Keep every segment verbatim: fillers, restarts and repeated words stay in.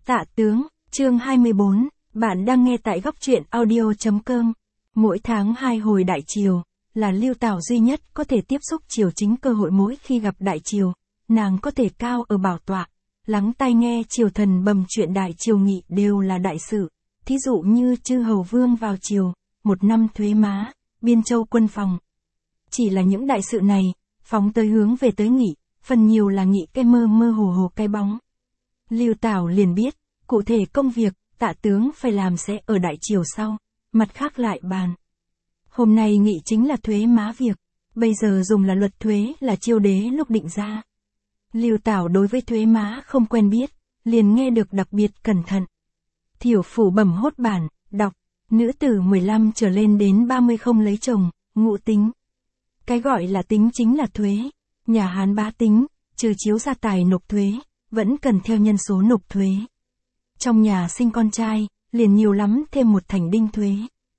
Tạ tướng, chương hai mươi bốn, bạn đang nghe tại góc truyện audio chấm com. Mỗi tháng hai hồi đại triều, là Lưu Tảo duy nhất có thể tiếp xúc triều chính cơ hội mỗi khi gặp đại triều, nàng có thể cao ở bảo tọa, lắng tai nghe triều thần bầm chuyện đại triều nghị đều là đại sự, thí dụ như chư hầu vương vào triều, một năm thuế má, biên châu quân phòng. Chỉ là những đại sự này, phóng tới hướng về tới nghị, phần nhiều là nghị cái mơ mơ hồ hồ cái bóng. Lưu Tảo liền biết, cụ thể công việc, Tạ tướng phải làm sẽ ở đại triều sau, mặt khác lại bàn. Hôm nay nghị chính là thuế má việc, bây giờ dùng là luật thuế là Chiêu đế lúc định ra. Lưu Tảo đối với thuế má không quen biết, liền nghe được đặc biệt cẩn thận. Thiểu phủ bẩm hốt bản, đọc, nữ tử mười lăm trở lên đến ba mươi không lấy chồng, ngụ tính. Cái gọi là tính chính là thuế, nhà Hán bá tính, trừ chiếu gia tài nộp thuế, vẫn cần theo nhân số nộp thuế. Trong nhà sinh con trai, liền nhiều lắm thêm một thành đinh thuế.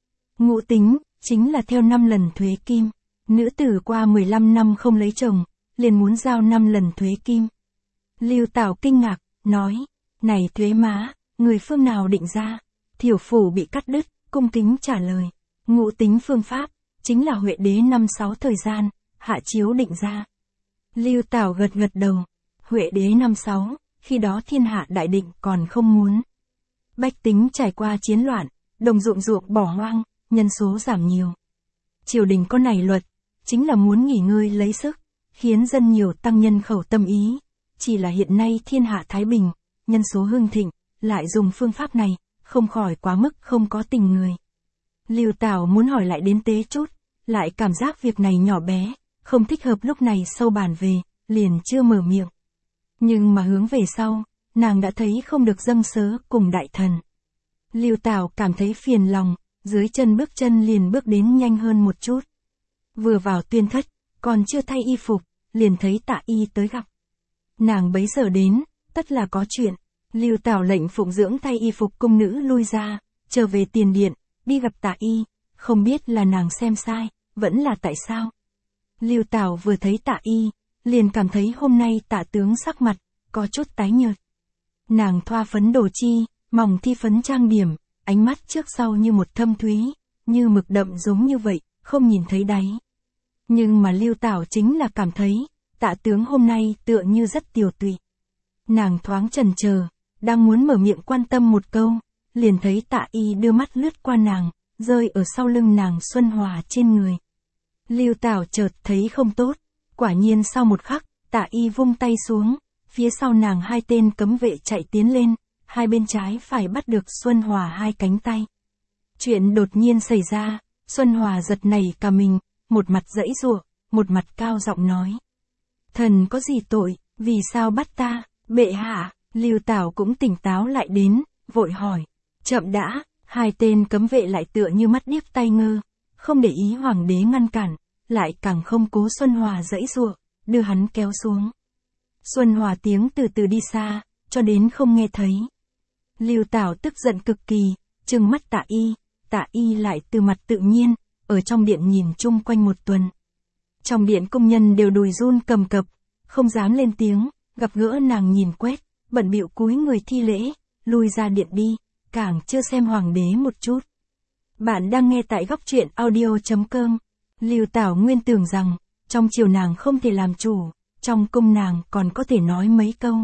Ngụ tính, chính là theo năm lần thuế kim. Nữ tử qua mười lăm năm không lấy chồng, liền muốn giao năm lần thuế kim. Lưu Tảo kinh ngạc, nói, này thuế má, người phương nào định ra? Thiểu phủ bị cắt đứt, cung kính trả lời. Ngụ tính phương pháp, chính là Huệ đế năm sáu thời gian, hạ chiếu định ra. Lưu Tảo gật gật đầu. Huệ đế năm sáu, khi đó thiên hạ đại định còn không muốn. Bách tính trải qua chiến loạn, đồng ruộng ruộng bỏ hoang, nhân số giảm nhiều. Triều đình có này luật, chính là muốn nghỉ ngơi lấy sức, khiến dân nhiều tăng nhân khẩu tâm ý. Chỉ là hiện nay thiên hạ thái bình, nhân số hưng thịnh, lại dùng phương pháp này, không khỏi quá mức không có tình người. Lưu Tảo muốn hỏi lại đến tế chút, lại cảm giác việc này nhỏ bé, không thích hợp lúc này sâu bàn về, liền chưa mở miệng. Nhưng mà hướng về sau, nàng đã thấy không được dâng sớ cùng đại thần. Lưu Tảo cảm thấy phiền lòng, dưới chân bước chân liền bước đến nhanh hơn một chút. Vừa vào tuyên thất, còn chưa thay y phục, liền thấy Tạ Y tới gặp. Nàng bấy giờ đến, tất là có chuyện. Lưu Tảo lệnh phụng dưỡng thay y phục cung nữ lui ra, trở về tiền điện, đi gặp Tạ Y, không biết là nàng xem sai, vẫn là tại sao. Lưu Tảo vừa thấy Tạ Y, liền cảm thấy hôm nay Tạ tướng sắc mặt, có chút tái nhợt. Nàng thoa phấn đồ chi, mỏng thi phấn trang điểm, ánh mắt trước sau như một thâm thúy, như mực đậm giống như vậy, không nhìn thấy đáy. Nhưng mà Lưu Tảo chính là cảm thấy, Tạ tướng hôm nay tựa như rất tiều tụy. Nàng thoáng chần chờ, đang muốn mở miệng quan tâm một câu, liền thấy Tạ Y đưa mắt lướt qua nàng, rơi ở sau lưng nàng xuân hòa trên người. Lưu Tảo chợt thấy không tốt, quả nhiên sau một khắc, Tạ Y vung tay xuống, phía sau nàng hai tên cấm vệ chạy tiến lên, hai bên trái phải bắt được Xuân Hòa hai cánh tay. Chuyện đột nhiên xảy ra, Xuân Hòa giật nảy cả mình, một mặt giãy giụa, một mặt cao giọng nói. Thần có gì tội, vì sao bắt ta, bệ hạ? Lưu Tảo cũng tỉnh táo lại đến, vội hỏi. Chậm đã, hai tên cấm vệ lại tựa như mắt điếc tai ngơ, không để ý hoàng đế ngăn cản, lại càng không cố Xuân Hòa giãy giụa, đưa hắn kéo xuống. Xuân Hòa tiếng từ từ đi xa, cho đến không nghe thấy. Lưu Tảo tức giận cực kỳ, trừng mắt Tạ Y, Tạ Y lại từ mặt tự nhiên, ở trong điện nhìn chung quanh một tuần. Trong điện công nhân đều đùi run cầm cập, không dám lên tiếng, gặp gỡ nàng nhìn quét, bận bịu cúi người thi lễ, lui ra điện đi, càng chưa xem hoàng đế một chút. Bạn đang nghe tại góc truyện audio chấm com. Lưu Tảo nguyên tưởng rằng, trong triều nàng không thể làm chủ, trong cung nàng còn có thể nói mấy câu.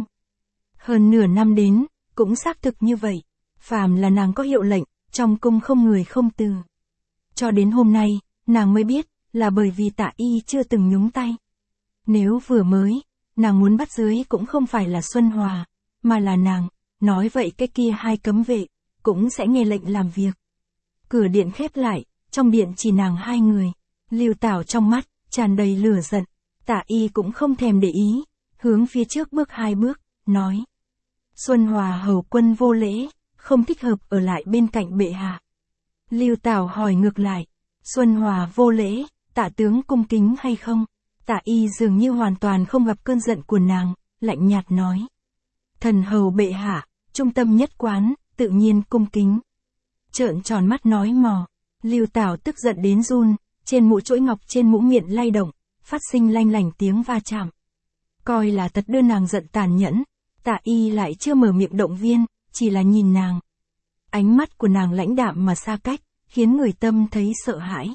Hơn nửa năm đến, cũng xác thực như vậy, phàm là nàng có hiệu lệnh, trong cung không người không từ. Cho đến hôm nay, nàng mới biết, là bởi vì Tạ Y chưa từng nhúng tay. Nếu vừa mới, nàng muốn bắt dưới cũng không phải là Xuân Hòa, mà là nàng, nói vậy cái kia hai cấm vệ, cũng sẽ nghe lệnh làm việc. Cửa điện khép lại, trong điện chỉ nàng hai người. Lưu Tảo trong mắt, tràn đầy lửa giận, Tạ Y cũng không thèm để ý, hướng phía trước bước hai bước, nói. Xuân Hòa hầu quân vô lễ, không thích hợp ở lại bên cạnh bệ hạ. Lưu Tảo hỏi ngược lại, Xuân Hòa vô lễ, Tạ tướng cung kính hay không? Tạ Y dường như hoàn toàn không gặp cơn giận của nàng, lạnh nhạt nói. Thần hầu bệ hạ, trung tâm nhất quán, tự nhiên cung kính. Trợn tròn mắt nói mò, Lưu Tảo tức giận đến run, trên mũ chuỗi ngọc trên mũ miệng lay động, phát sinh lanh lảnh tiếng va chạm. Coi là thật đưa nàng giận tàn nhẫn, Tạ Y lại chưa mở miệng động viên, chỉ là nhìn nàng. Ánh mắt của nàng lãnh đạm mà xa cách, khiến người tâm thấy sợ hãi.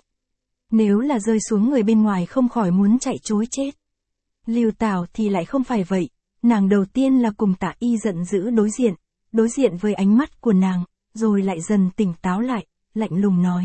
Nếu là rơi xuống người bên ngoài không khỏi muốn chạy trối chết. Lưu Tảo thì lại không phải vậy, nàng đầu tiên là cùng Tạ Y giận dữ đối diện, đối diện với ánh mắt của nàng, rồi lại dần tỉnh táo lại, lạnh lùng nói.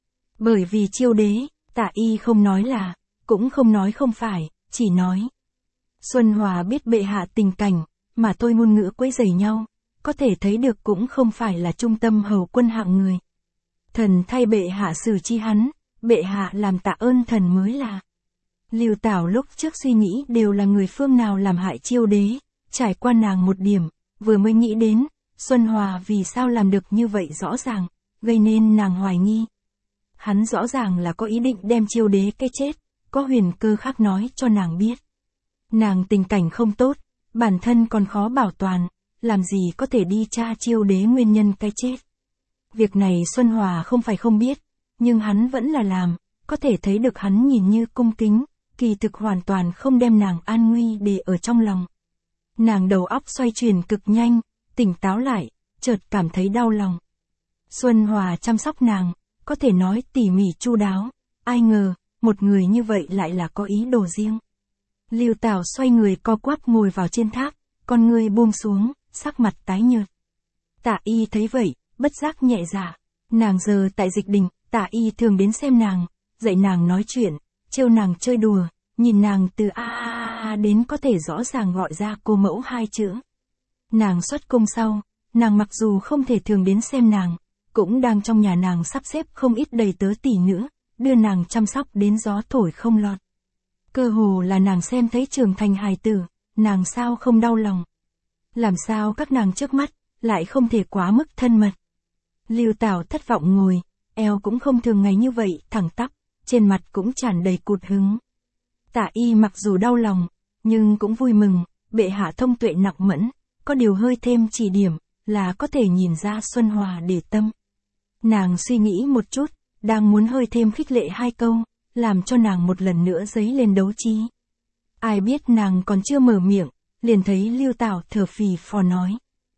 Bởi vì Chiêu đế, Tạ Y không nói là, cũng không nói không phải, chỉ nói. Xuân Hòa biết bệ hạ tình cảnh, mà tôi ngôn ngữ quấy rầy nhau, có thể thấy được cũng không phải là trung tâm hầu quân hạng người. Thần thay bệ hạ xử chi hắn, bệ hạ làm tạ ơn thần mới là. Lưu Tảo lúc trước suy nghĩ đều là người phương nào làm hại Chiêu đế, trải qua nàng một điểm, vừa mới nghĩ đến, Xuân Hòa vì sao làm được như vậy rõ ràng, gây nên nàng hoài nghi. Hắn rõ ràng là có ý định đem Chiêu đế cái chết, có huyền cơ khác nói cho nàng biết. Nàng tình cảnh không tốt, bản thân còn khó bảo toàn, làm gì có thể đi tra Chiêu đế nguyên nhân cái chết. Việc này Xuân Hòa không phải không biết, nhưng hắn vẫn là làm, có thể thấy được hắn nhìn như cung kính, kỳ thực hoàn toàn không đem nàng an nguy để ở trong lòng. Nàng đầu óc xoay chuyển cực nhanh, tỉnh táo lại, chợt cảm thấy đau lòng. Xuân Hòa chăm sóc nàng, có thể nói tỉ mỉ chu đáo, ai ngờ, một người như vậy lại là có ý đồ riêng. Lưu Tảo xoay người co quắp ngồi vào trên tháp, con người buông xuống, sắc mặt tái nhợt. Tạ Y thấy vậy, bất giác nhẹ dạ. Nàng giờ tại dịch đình, Tạ Y thường đến xem nàng, dạy nàng nói chuyện, trêu nàng chơi đùa, nhìn nàng từ a a a đến có thể rõ ràng gọi ra cô mẫu hai chữ. Nàng xuất cung sau, nàng mặc dù không thể thường đến xem nàng, cũng đang trong nhà nàng sắp xếp không ít đầy tớ tỷ nữ, đưa nàng chăm sóc đến gió thổi không lọt. Cơ hồ là nàng xem thấy trưởng thành hài tử, nàng sao không đau lòng. Làm sao các nàng trước mắt, lại không thể quá mức thân mật. Lưu Tảo thất vọng ngồi, eo cũng không thường ngày như vậy, thẳng tắp, trên mặt cũng tràn đầy cụt hứng. Tạ Y mặc dù đau lòng, nhưng cũng vui mừng, bệ hạ thông tuệ nặng mẫn, có điều hơi thêm chỉ điểm, là có thể nhìn ra Xuân Hòa để tâm. Nàng suy nghĩ một chút, đang muốn hơi thêm khích lệ hai câu, làm cho nàng một lần nữa dấy lên đấu trí. Ai biết nàng còn chưa mở miệng, liền thấy Lưu Tảo thở phì phò nói.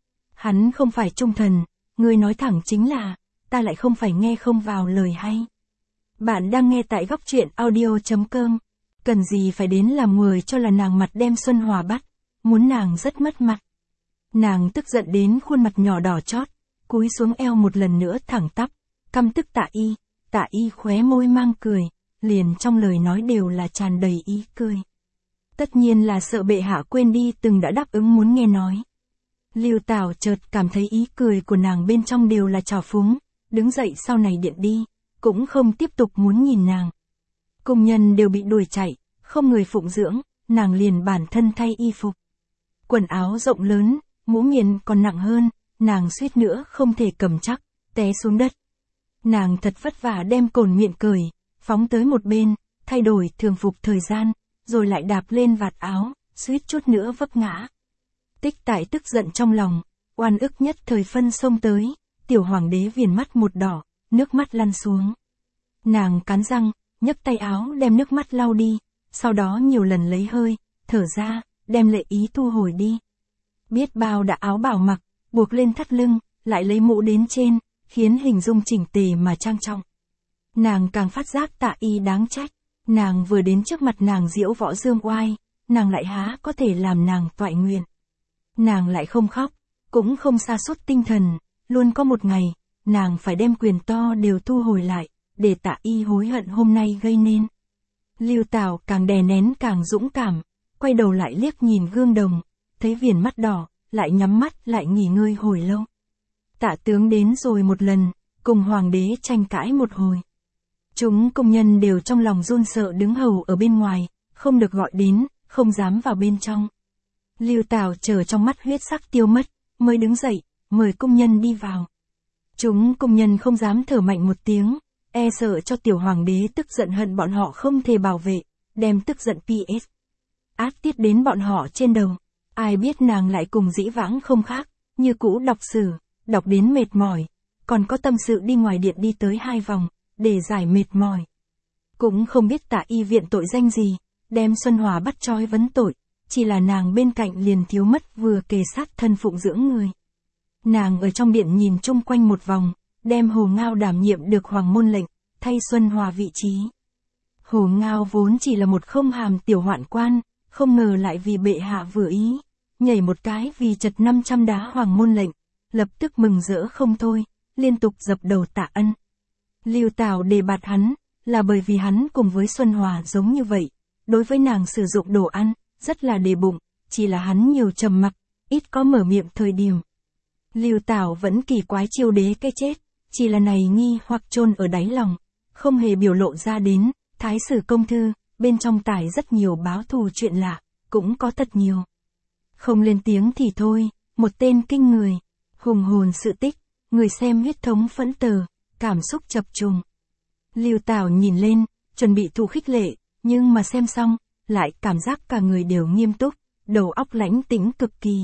Hắn không phải trung thần, người nói thẳng chính là, ta lại không phải nghe không vào lời hay. Bạn đang nghe tại góc truyện audio chấm com, cần gì phải đến làm người cho là nàng mặt đem Xuân Hòa bắt, muốn nàng rất mất mặt. Nàng tức giận đến khuôn mặt nhỏ đỏ chót, cúi xuống eo một lần nữa thẳng tắp, căm tức Tạ Y, Tạ Y khóe môi mang cười, liền trong lời nói đều là tràn đầy ý cười. Tất nhiên là sợ bệ hạ quên đi từng đã đáp ứng muốn nghe nói. Lưu Tảo chợt cảm thấy ý cười của nàng bên trong đều là trào phúng, đứng dậy sau này điện đi, cũng không tiếp tục muốn nhìn nàng. Cung nhân đều bị đuổi chạy, không người phụng dưỡng, nàng liền bản thân thay y phục. Quần áo rộng lớn, mũ miền còn nặng hơn, nàng suýt nữa không thể cầm chắc, té xuống đất. Nàng thật vất vả đem cồn miệng cởi, phóng tới một bên, thay đổi thường phục thời gian, rồi lại đạp lên vạt áo, suýt chút nữa vấp ngã. Tích Tại tức giận trong lòng, oan ức nhất thời phân xông tới, tiểu hoàng đế viền mắt một đỏ, nước mắt lăn xuống. Nàng cắn răng, nhấc tay áo đem nước mắt lau đi, sau đó nhiều lần lấy hơi, thở ra, đem lệ ý thu hồi đi. Biết bao đã áo bảo mặc, buộc lên thắt lưng, lại lấy mũ đến trên, khiến hình dung chỉnh tề mà trang trọng. Nàng càng phát giác Tạ Y đáng trách, nàng vừa đến trước mặt nàng diễu võ dương oai, nàng lại há có thể làm nàng toại nguyện. Nàng lại không khóc, cũng không sa sút tinh thần, luôn có một ngày, nàng phải đem quyền to đều thu hồi lại, để Tạ Y hối hận hôm nay gây nên. Lưu Tảo càng đè nén càng dũng cảm, quay đầu lại liếc nhìn gương đồng, thấy viền mắt đỏ, lại nhắm mắt lại nghỉ ngơi hồi lâu. Tạ tướng đến rồi một lần, cùng hoàng đế tranh cãi một hồi. Chúng công nhân đều trong lòng run sợ đứng hầu ở bên ngoài, không được gọi đến, không dám vào bên trong. Lưu Tảo chờ trong mắt huyết sắc tiêu mất, mới đứng dậy, mời công nhân đi vào. Chúng công nhân không dám thở mạnh một tiếng, e sợ cho tiểu hoàng đế tức giận hận bọn họ không thể bảo vệ, đem tức giận pê ét. Át tiết đến bọn họ trên đầu. Ai biết nàng lại cùng dĩ vãng không khác, như cũ đọc sử, đọc đến mệt mỏi, còn có tâm sự đi ngoài điện đi tới hai vòng, để giải mệt mỏi. Cũng không biết Tạ Y viện tội danh gì, đem Xuân Hòa bắt trói vấn tội, chỉ là nàng bên cạnh liền thiếu mất vừa kề sát thân phụng dưỡng người. Nàng ở trong điện nhìn chung quanh một vòng, đem Hồ Ngao đảm nhiệm được hoàng môn lệnh, thay Xuân Hòa vị trí. Hồ Ngao vốn chỉ là một không hàm tiểu hoạn quan, không ngờ lại vì bệ hạ vừa ý, nhảy một cái vì chật năm trăm đá hoàng môn lệnh, lập tức mừng rỡ không thôi, liên tục dập đầu tạ ân. Lưu Tảo đề bạt hắn, là bởi vì hắn cùng với Xuân Hòa giống như vậy, đối với nàng sử dụng đồ ăn, rất là đề bụng, chỉ là hắn nhiều trầm mặc, ít có mở miệng thời điểm. Lưu Tảo vẫn kỳ quái Chiêu đế cái chết, chỉ là này nghi hoặc chôn ở đáy lòng, không hề biểu lộ ra đến. Thái sử công thư, bên trong tải rất nhiều báo thù chuyện lạ, cũng có thật nhiều. Không lên tiếng thì thôi, một tên kinh người, hùng hồn sự tích, người xem huyết thống phẫn tờ, cảm xúc chập trùng. Lưu Tảo nhìn lên, chuẩn bị thu khích lệ, nhưng mà xem xong, lại cảm giác cả người đều nghiêm túc, đầu óc lãnh tĩnh cực kỳ.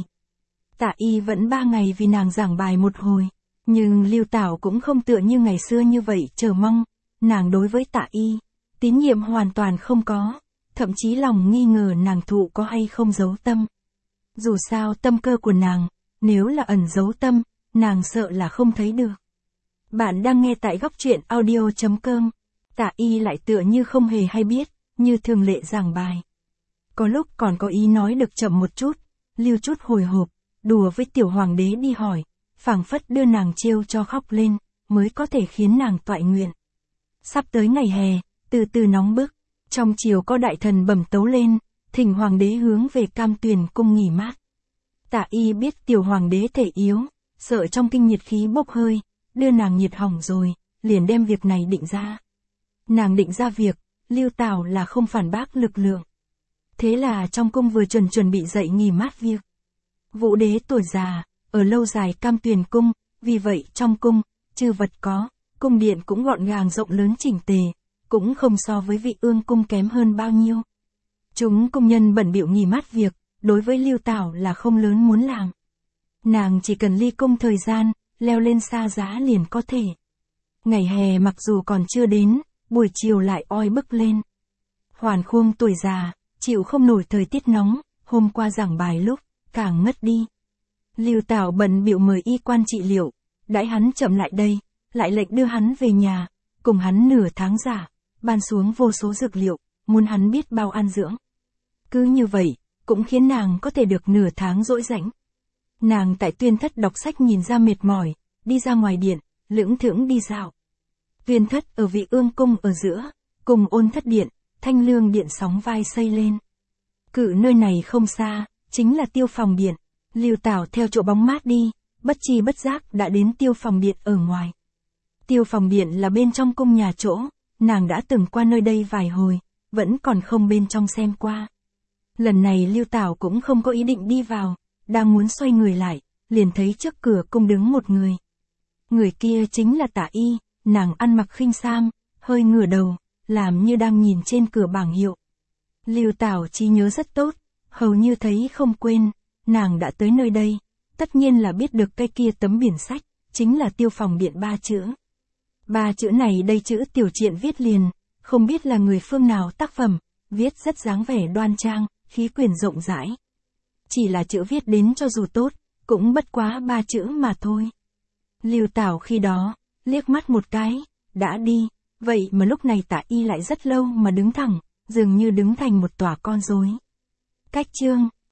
Tạ Y vẫn ba ngày vì nàng giảng bài một hồi, nhưng Lưu Tảo cũng không tựa như ngày xưa như vậy chờ mong, nàng đối với Tạ Y, tín nhiệm hoàn toàn không có, thậm chí lòng nghi ngờ nàng thụ có hay không giấu tâm. Dù sao tâm cơ của nàng, nếu là ẩn giấu tâm, nàng sợ là không thấy được. Bạn đang nghe tại góc truyện audio chấm com. Tạ Y lại tựa như không hề hay biết, như thường lệ giảng bài. Có lúc còn có ý nói được chậm một chút, lưu chút hồi hộp, đùa với tiểu hoàng đế đi hỏi, phảng phất đưa nàng trêu cho khóc lên, mới có thể khiến nàng toại nguyện. Sắp tới ngày hè, từ từ nóng bức, trong chiều có đại thần bẩm tấu lên, thỉnh hoàng đế hướng về Cam Tuyền cung nghỉ mát. Tạ Y biết tiểu hoàng đế thể yếu, sợ trong kinh nhiệt khí bốc hơi, đưa nàng nhiệt hỏng rồi, liền đem việc này định ra. Nàng định ra việc, Lưu Tảo là không phản bác lực lượng. Thế là trong cung vừa chuẩn chuẩn bị dậy nghỉ mát việc. Vũ đế tuổi già, ở lâu dài Cam Tuyền cung, vì vậy trong cung, chư vật có, cung điện cũng gọn gàng rộng lớn chỉnh tề, cũng không so với vị ương cung kém hơn bao nhiêu. Chúng công nhân bận bịu nghỉ mát việc, đối với Lưu Tảo là không lớn muốn làm. Nàng chỉ cần ly cung thời gian, leo lên xa giá liền có thể. Ngày hè mặc dù còn chưa đến, buổi chiều lại oi bức lên. Hoàn Khuông tuổi già, chịu không nổi thời tiết nóng, hôm qua giảng bài lúc, càng ngất đi. Lưu Tảo bận bịu mời y quan trị liệu, đãi hắn chậm lại đây, lại lệnh đưa hắn về nhà, cùng hắn nửa tháng giả, ban xuống vô số dược liệu, muốn hắn biết bao ăn dưỡng. Cứ như vậy, cũng khiến nàng có thể được nửa tháng dỗi rãnh. Nàng tại Tuyên Thất đọc sách nhìn ra mệt mỏi, đi ra ngoài điện, lững thững đi dạo. Tuyên Thất ở vị ương cung ở giữa, cùng Ôn Thất điện, Thanh Lương điện sóng vai xây lên. Cự nơi này không xa, chính là Tiêu Phòng điện. Lưu Tảo theo chỗ bóng mát đi, bất chi bất giác đã đến Tiêu Phòng điện ở ngoài. Tiêu Phòng điện là bên trong cung nhà chỗ, nàng đã từng qua nơi đây vài hồi, vẫn còn không bên trong xem qua. Lần này Lưu Tảo cũng không có ý định đi vào, đang muốn xoay người lại, liền thấy trước cửa cung đứng một người. Người kia chính là Tạ Y, nàng ăn mặc khinh sam, hơi ngửa đầu, làm như đang nhìn trên cửa bảng hiệu. Lưu Tảo trí nhớ rất tốt, hầu như thấy không quên, nàng đã tới nơi đây, tất nhiên là biết được cái kia tấm biển sách, chính là Tiêu Phòng điện ba chữ. Ba chữ này đây chữ tiểu truyện viết liền, không biết là người phương nào tác phẩm, viết rất dáng vẻ đoan trang, khí quyển rộng rãi. Chỉ là chữ viết đến cho dù tốt, cũng bất quá ba chữ mà thôi. Lưu Tảo khi đó, liếc mắt một cái, đã đi, vậy mà lúc này Tạ Y lại rất lâu mà đứng thẳng, dường như đứng thành một tòa con rối. Cách chương